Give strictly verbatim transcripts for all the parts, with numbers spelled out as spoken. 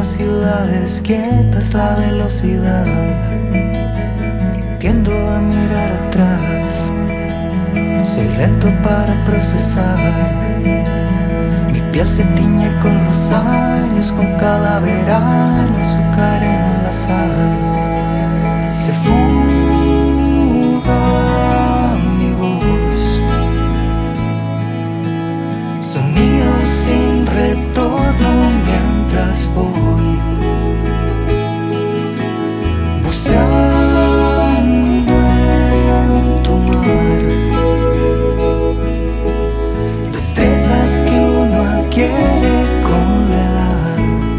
las ciudades quietas la velocidad. Tiendo a mirar atrás, soy lento para procesar. Mi piel se tiñe con los años, con cada verano, azúcar en la sal. Se fuga mi voz, sonidos sin retorno mientras voy buceando en tu mar. Destrezas que uno adquiere con la edad.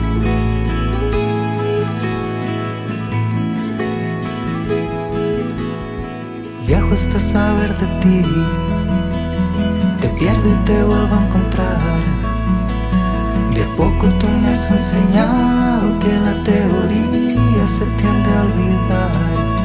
Viajo hasta saber de ti, te pierdo y te vuelvo a encontrar. De a poco tú me has enseñado que la teoría se tiende a olvidar.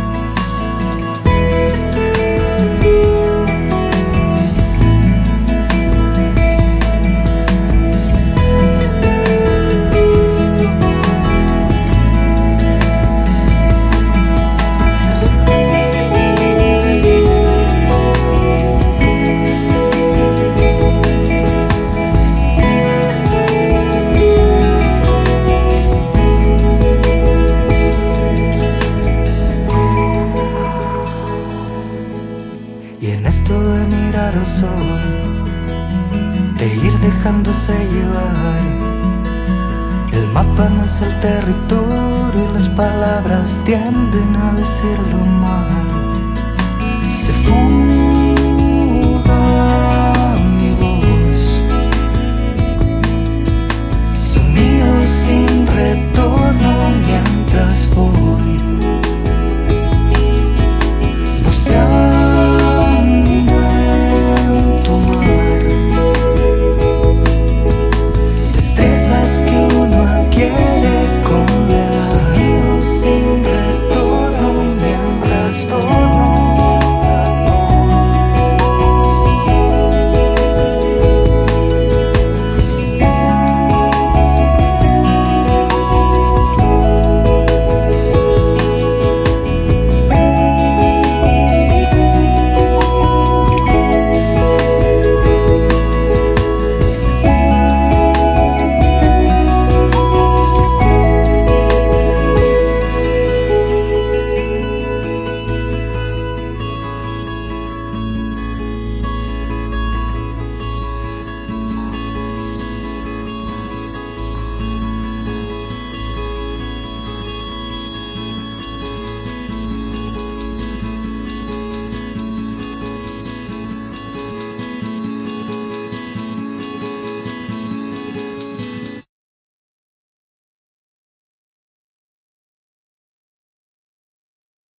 Y en esto de mirar al sol, de ir dejándose llevar, el mapa no es el territorio y las palabras tienden a decirlo mal. Se fue